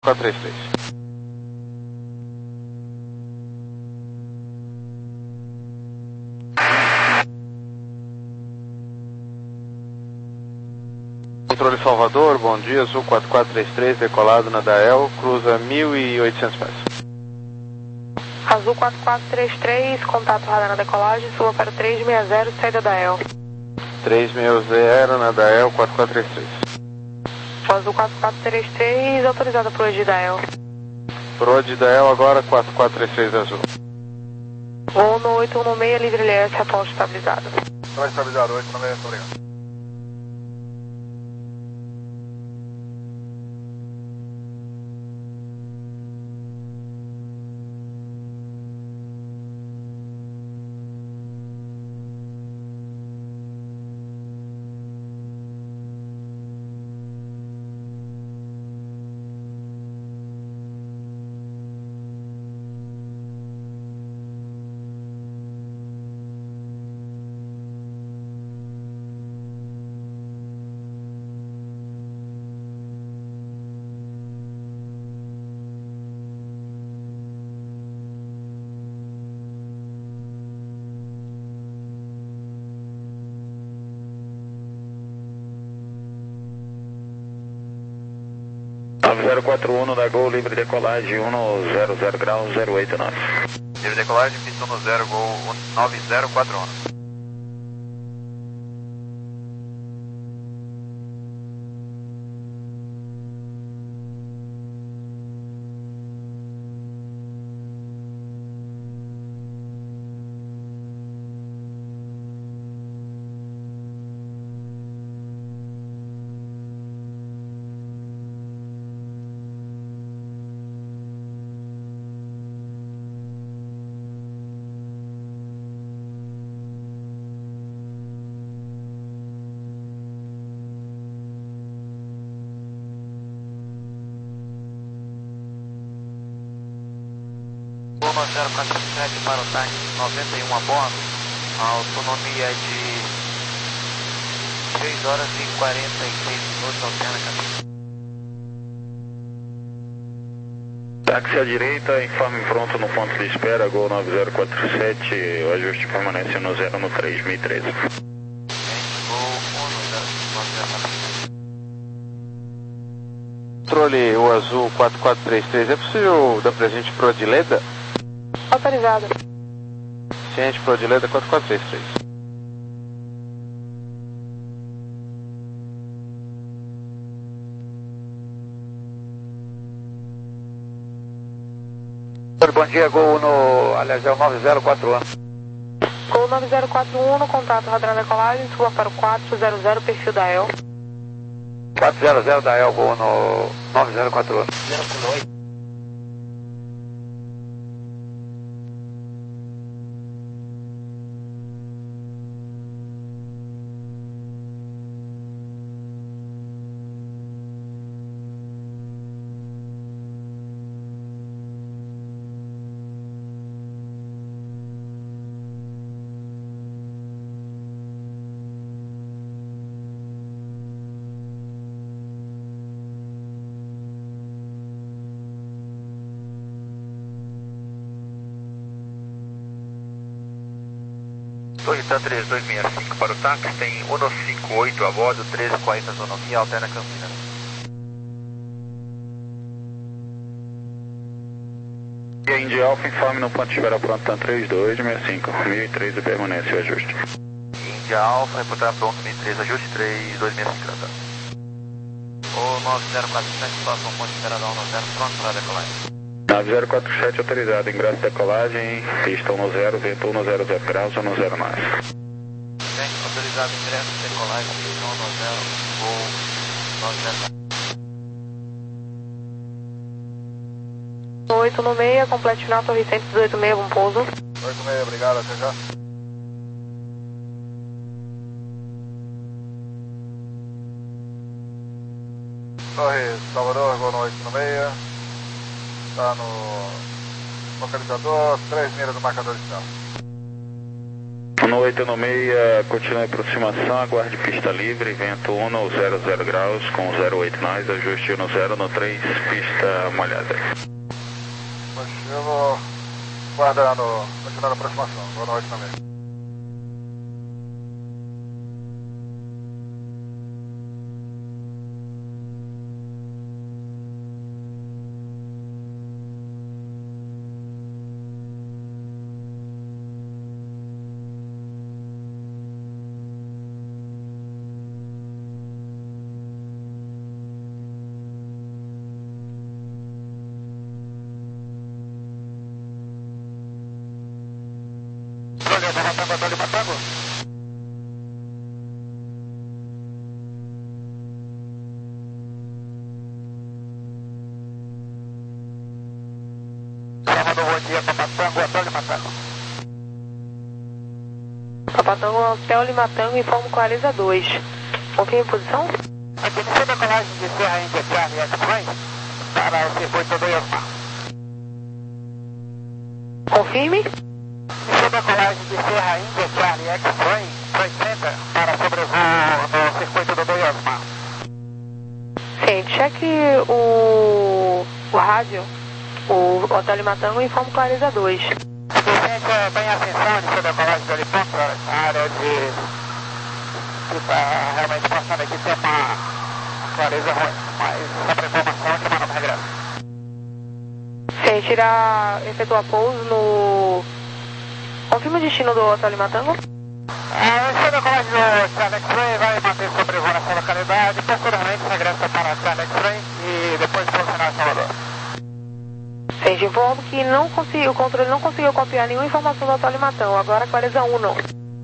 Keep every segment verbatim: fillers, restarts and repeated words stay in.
quatro três três. Controle Salvador, bom dia, Azul quatro quatro três três, decolado na Dael, cruza mil e oitocentos pés. Azul quatro quatro três três, contato radar na decolagem, suba para três seis zero, saída da Dael. três seis zero na Dael, quatro quatro três três. Azul quatro quatro três três, autorizada para o de Dael. Pro de Dael agora, quatro quatro três três Azul. Voo no oito um seis, livre L S, atual estabilizado. Atual estabilizado, oito um seis, obrigado. nove zero quatro um da Gol, livre decolagem, um zero zero graus, zero oito nove. Livre decolagem, pista um zero, Gol nove zero quatro um. Lima zero quatro sete para o táxi noventa e um a bordo, a autonomia é de três horas e quarenta e seis minutos, alterna caminho. Táxi à direita, informe pronto no ponto de espera, Gol nove zero quatro sete, o ajuste permanece no zero no três mil e treze. Controle o Azul quatro quatro três três, é possível dar pra gente pro de Leda? Autorizado. Ciente pro de Leda quatro quatro três três. Bom dia, Gol no, aliás, é o nove zero quatro um. Gol nove zero quatro um, no contato radar na decolagem, suba para o quatro zero zero, perfil da E L. quatro zero zero da E L, Gol no nove zero quatro um. Torre três dois seis cinco para o táxi, tem um cinco oito a bordo, treze quarenta autonomia, alterna Campinas. E a Indy Alpha, informe no ponto de espera pronto, TAM três dois seis cinco, mil e treze permanece o ajuste. Indy Alpha, reportar pronto, mil e treze, ajuste três dois seis cinco, tá? O nove zero quatro sete, próximo ponto de espera da um zero, pronto para decolagem. nove zero quatro sete autorizado, ingresso de decolagem, pista um zero, vento um zero zero graus, um zero nove. Gente, autorizado, ingresso de decolagem, pista um zero, voo nove zero. oito no meio, complete final, Torre cento e dezoito meio, bom pouso. oito seis, obrigado, até já. Torre Salvador, Gol no oito seis, está no localizador, três milhas do marcador de carro. No oito seis, continue a aproximação, aguarde pista livre, vento um no zero zero graus com zero oito nós, ajuste no zero no três, pista molhada. Positivo, guardando, continuando a aproximação, boa noite também. Papatango, Hotel Lima Tango, informo Clareza dois. Confirme em posição? Aqui no centro da colagem de Serra Índia Charlie X-Ray para o circuito do Iosmar. Confirme? No centro da colagem de Serra Índia Charlie X-Ray Trade Center para sobrevoo no circuito do Iosmar. Sim, cheque o, o rádio, o Hotel Lima Tango, informo Clareza dois. Vicente, está em ascensão de centro da colagem do helicóptero, a área de... que está realmente passando aqui tem uma clareza ruim, mas só para informação que manda para regresso. Sim, irá efetuar pouso no... Confirma o destino do Hotel Lima Tango? Ah, o centro da colagem do Charlie X-Ray vai manter sobrevoo nessa localidade, posteriormente regressa para Charlie X-Ray e depois posicionar em Salvador. Sim, te informo que não consegui, o controle não conseguiu copiar nenhuma informação do Hotel Lima Tango, agora clareza um não.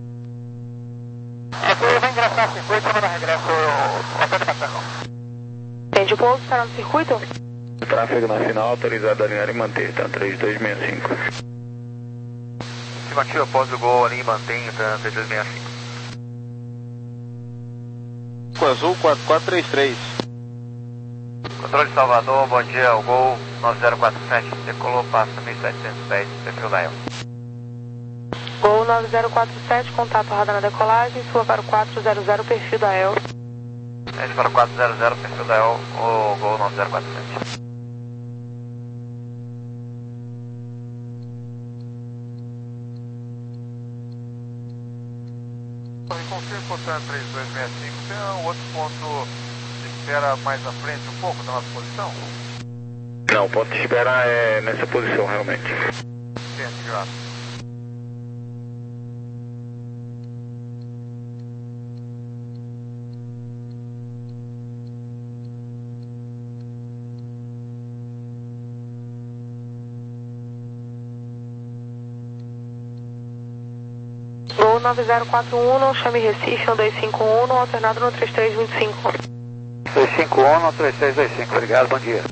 Aqui vai ingressar no circuito e manda regresso ao Hotel Lima Tango. Sim, de pouso estará no circuito? Tráfego nacional autorizado a alinhar e manter, tá três dois seis cinco. Estimativa após o gol, alinhe e mantenha, tá três dois seis cinco. Com azul quatro quatro três três. Controle de Salvador, bom dia, ao gol nove zero quatro sete, decolou, passa mil setecentos pés, perfil da El. Gol nove zero quatro sete, contato radar na decolagem, sua para o quatro zero zero, perfil da El. Sete para o quatro zero zero, perfil da El, o gol nove zero quatro sete. Confirme, portanto, três dois seis cinco, tem um outro ponto de espera mais à frente um pouco da nossa posição? Não, o ponto de espera é nessa posição realmente. Gente, graças. Gol nove zero quatro um, não chame Recife, um dois cinco um, no alternado no três três dois cinco. dois cinco um no três três dois cinco, obrigado, bom dia.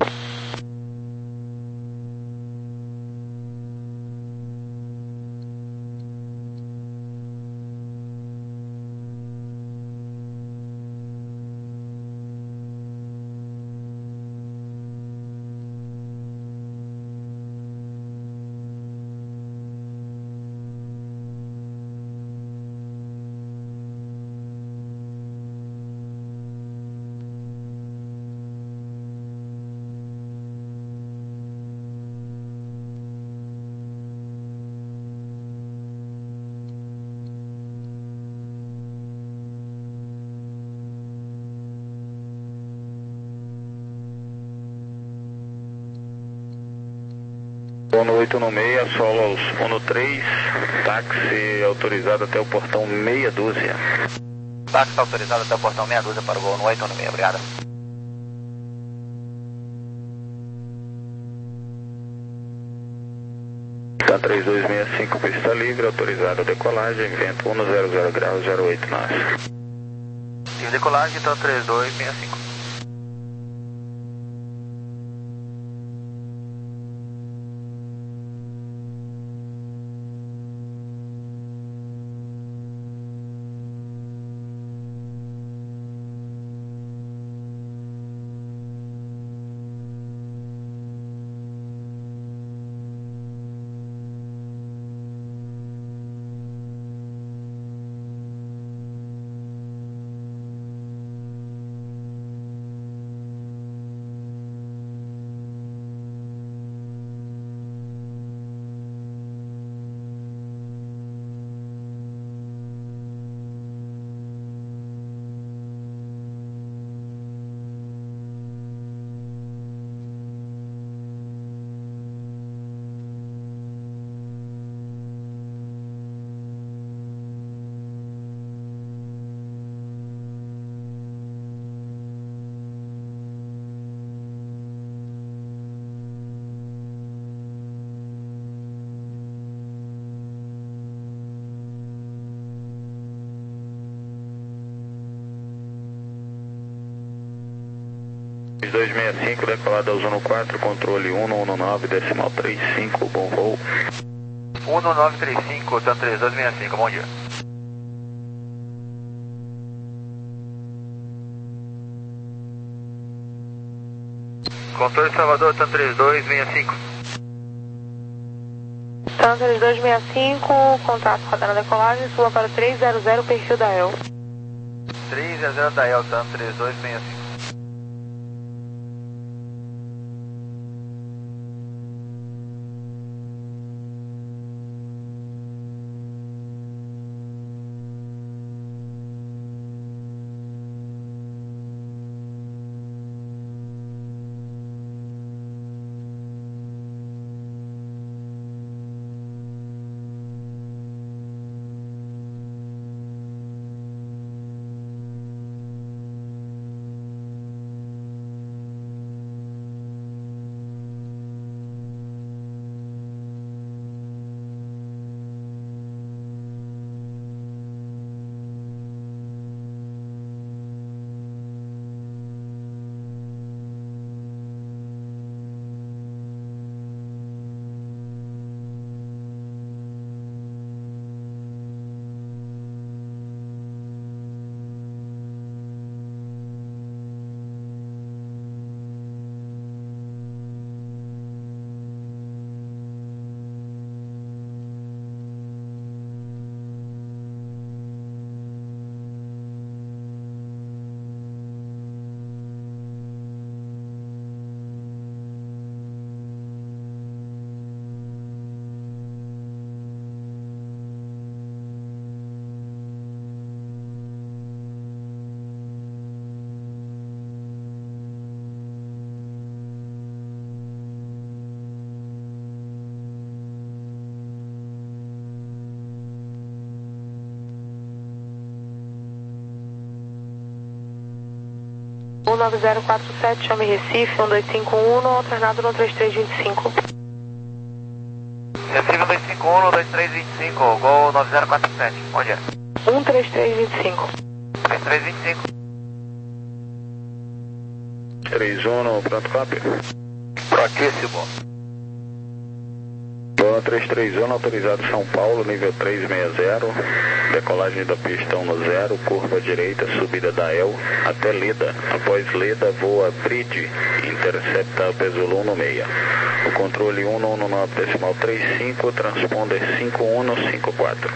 No oito seis, solo aos um no três, táxi autorizado até o portão meia dúzia. Táxi autorizado até o portão meia dúzia para o gol no oito seis, obrigado. Tá três dois seis cinco, pista livre, autorizado a decolagem, vento um no zero zero graus, zero oito nós. Sim, decolagem, tá três dois seis cinco. dois seis cinco, decolado ao Zona quatro, controle um um nove, decimal trinta e cinco, bom voo. um nove três cinco, Tan três dois seis cinco, bom dia. Controle Salvador, Tan três dois seis cinco. Tan três dois seis cinco, contato radar na decolagem, suba para três zero zero, perfil da E L. três zero zero da E L, Tan três dois seis cinco. um nove zero quatro sete, chame Recife, um dois cinco um, alternado no três três dois cinco. Recife um dois cinco um, dois três dois cinco, Gol nove zero quatro sete, bom dia. um três três dois cinco. três três dois cinco. três um, pronto, cópia. Prontíssimo. Boa três três um, autorizado São Paulo, nível três seis zero, decolagem da pista um no zero, curva direita, subida da E L até Leda. Após Leda, voa Bridge, intercepta Pesoul um no meia. O controle um um nove, decimal trinta e cinco, transponder cinco um no cinco quatro.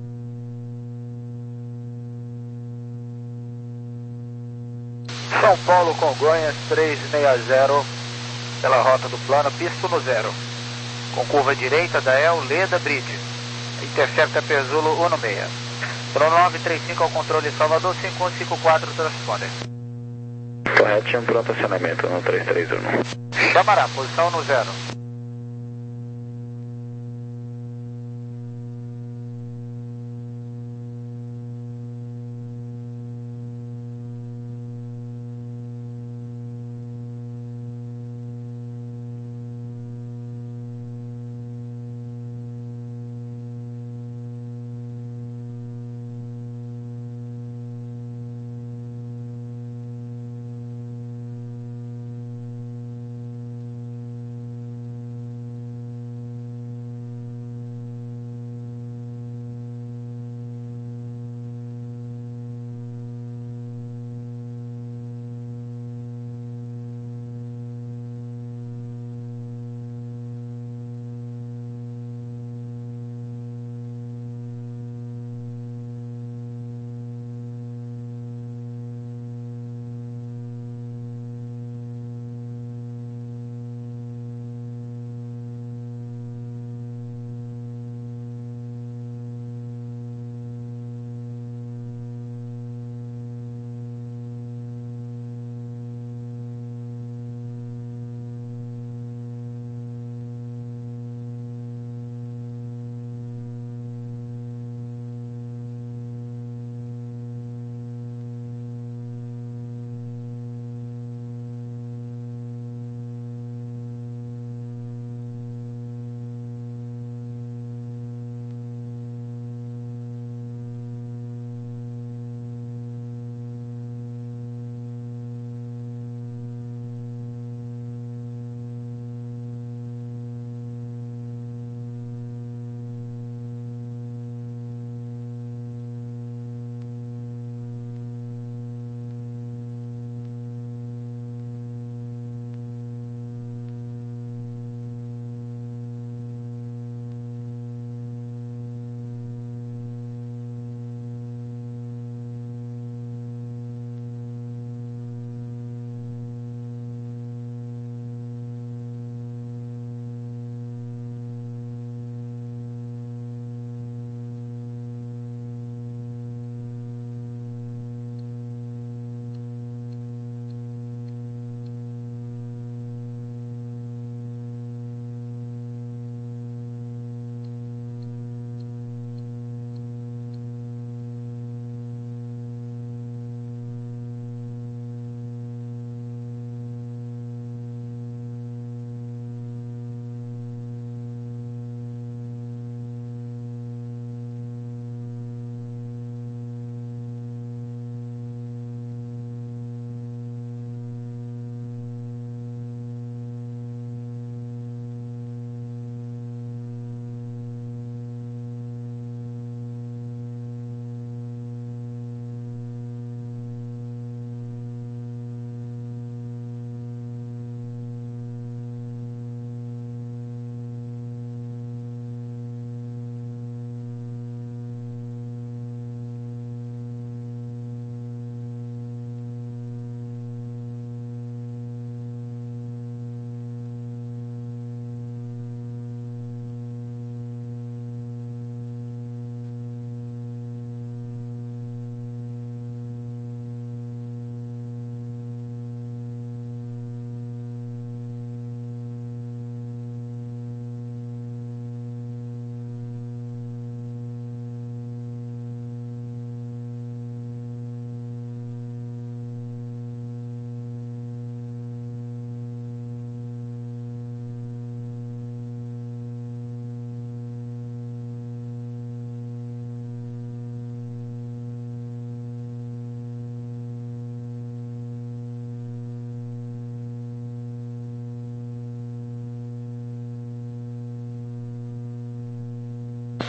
São Paulo, Congonhas, três seis zero, pela rota do plano, pista no zero. Com curva direita da E L, Leda, Bridge. Intercepta Pesoul um no meia. Pro nove três cinco ao controle Salvador, cinco um cinco quatro, transponder. Correto, chama pronto acionamento no três três um. Chamará, posição no zero.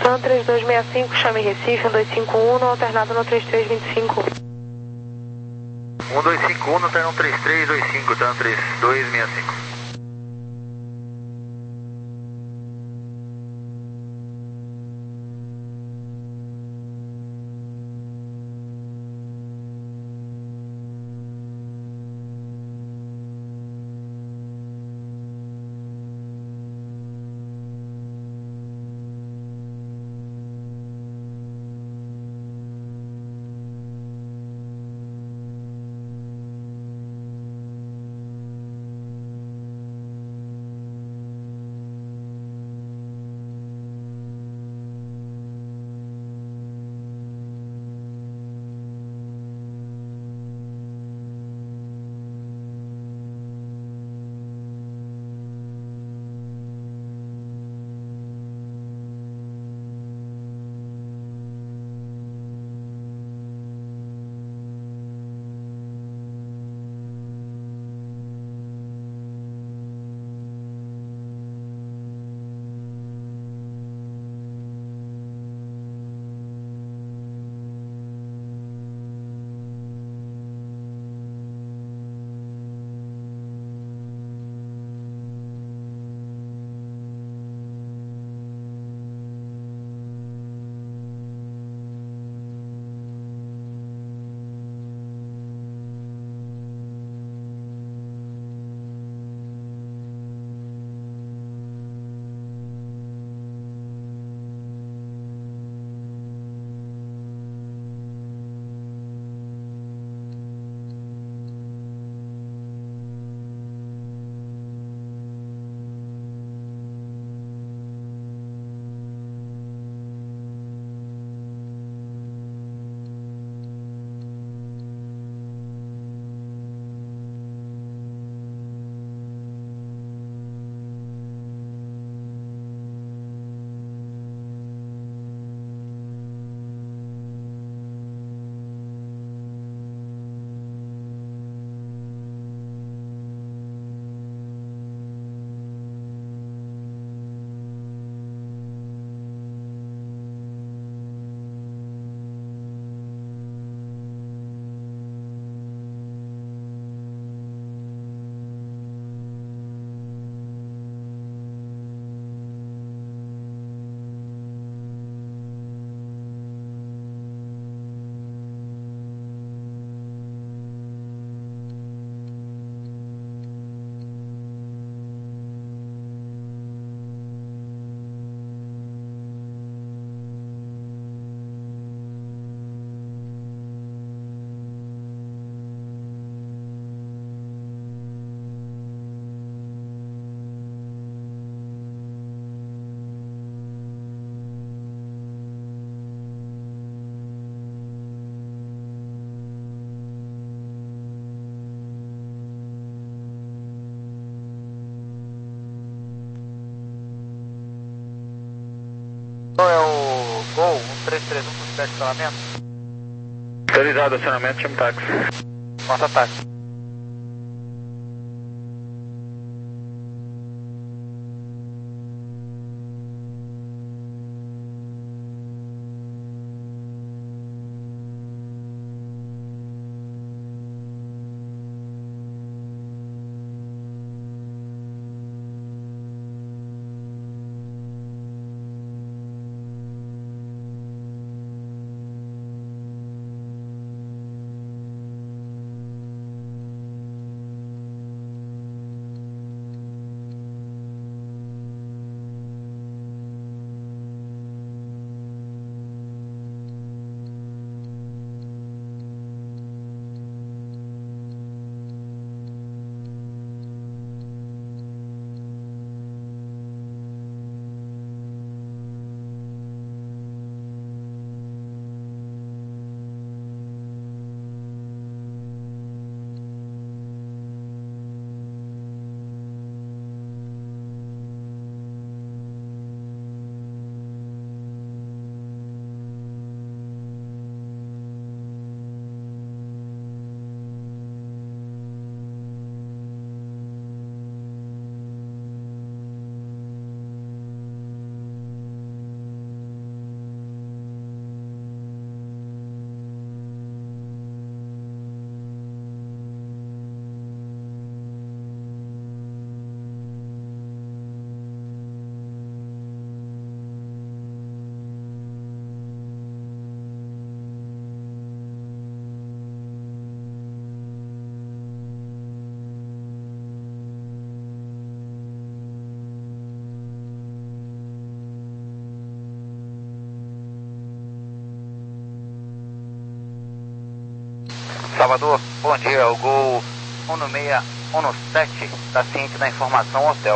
TAM três dois seis cinco, chame Recife, um dois cinco um, no alternado no três três dois cinco. um dois cinco um, no alternado três três dois cinco, TAM três dois seis cinco. Qual é o Gol um três três um, com estacionamento? Autorizado, acionamento, chama táxi. Nossa táxi. Salvador, bom dia, o Gol um seis um sete, está ciente da informação hotel.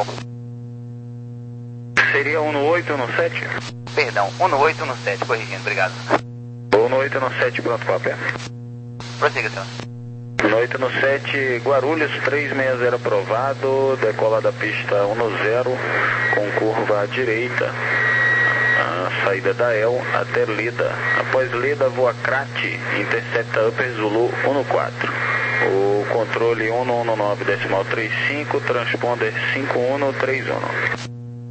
Seria um oito um sete? Perdão, um oito um sete, corrigindo, obrigado. um oito um sete, pronto, papel. Prossiga, senhor. um oito um sete, Guarulhos três seis zero aprovado, decola da pista um zero com curva à direita, a saída da E L até Leda. Após Leda, voa Crate, intercepta Upper Zulu um quatro. O controle um um nove decimal trinta e cinco, transponder cinco um três um.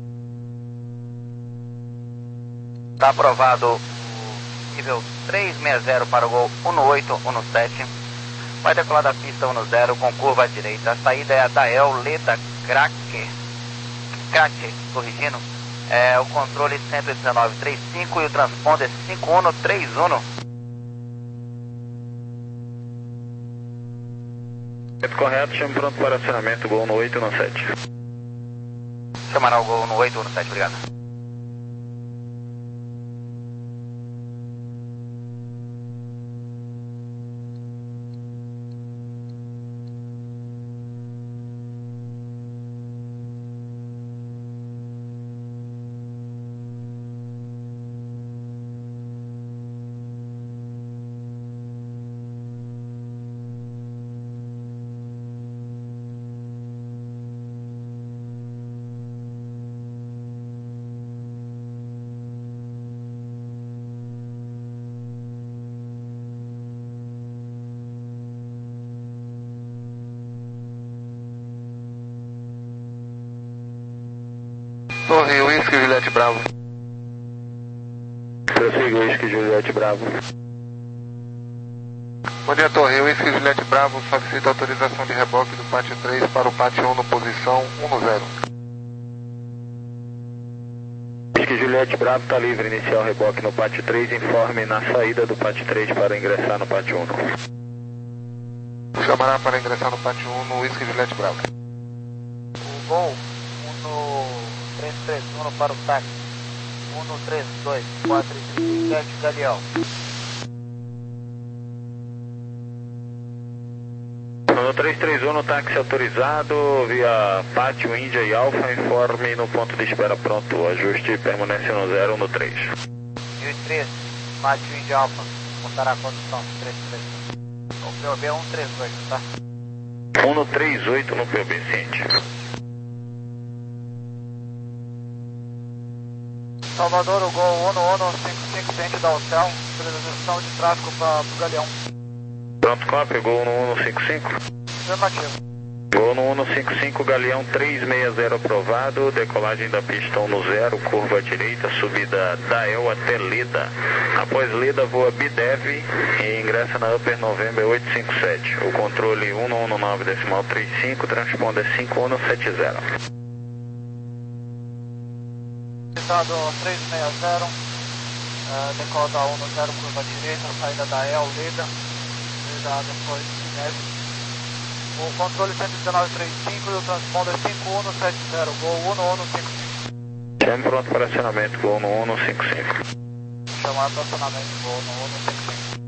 Está aprovado o nível três seis zero para o Gol um oito um sete. Vai decolar da pista um zero com curva à direita. A saída é a da E L, Leda, Craque, Crate, corrigindo. É o controle cento e dezenove trinta e cinco e o transponder cinco um três um. Correto, chame pronto para acionamento, Gol um oito um sete. Chamará o Gol um oito um sete, obrigado. Torre Whisky Juliette Bravo. Prossiga, Whisky Juliette Bravo. Bom dia, Torre Whisky Juliette Bravo, solicita autorização de reboque do pátio três para o pátio um no posição um zero. Whisky Juliette Bravo está livre, iniciar o reboque no pátio três, informe na saída do pátio três para ingressar no pátio um. Chamará para ingressar no pátio um no Whisky Juliette Bravo. O Gol um três três um para o táxi um três dois quatro três sete Galeão. No três três um, táxi autorizado, via Pátio Índia e Alfa, informe no ponto de espera pronto, ajuste permanece no zero no três. mil e três, Pátio Índia Alfa, montará a condução três três um. O P O B é um três oito, tá? um no três oito no P O B, ciente. Salvador, o Gol um um cinco cinco, ciente da hotel, autorização de tráfego para o Galeão. Pronto, cópia, Gol um um cinco cinco. Afirmativo. Gol um um cinco cinco, Galeão três seis zero aprovado, decolagem da pista um zero, curva à direita, subida da E L até Leda. Após Leda, voa Bidev e ingressa na Upper November oito cinco sete. O controle um um nove decimal trinta e cinco, transponder cinco um sete zero. Estado três seis zero, uh, decola da um zero, curva à direita, saída da E L, Leda, Leda depois de neve. O controle cento e dezenove trinta e cinco e o transponder cinco um sete zero, Gol um um cinco cinco. Chame pronto para acionamento, Gol um um cinco cinco. Chamado para acionamento, Gol um um cinco cinco.